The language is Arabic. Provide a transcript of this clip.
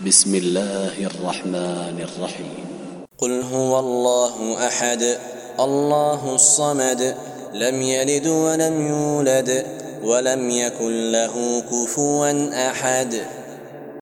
بسم الله الرحمن الرحيم. قل هو الله أحد الله الصمد لم يلد ولم يولد ولم يكن له كفوا أحد.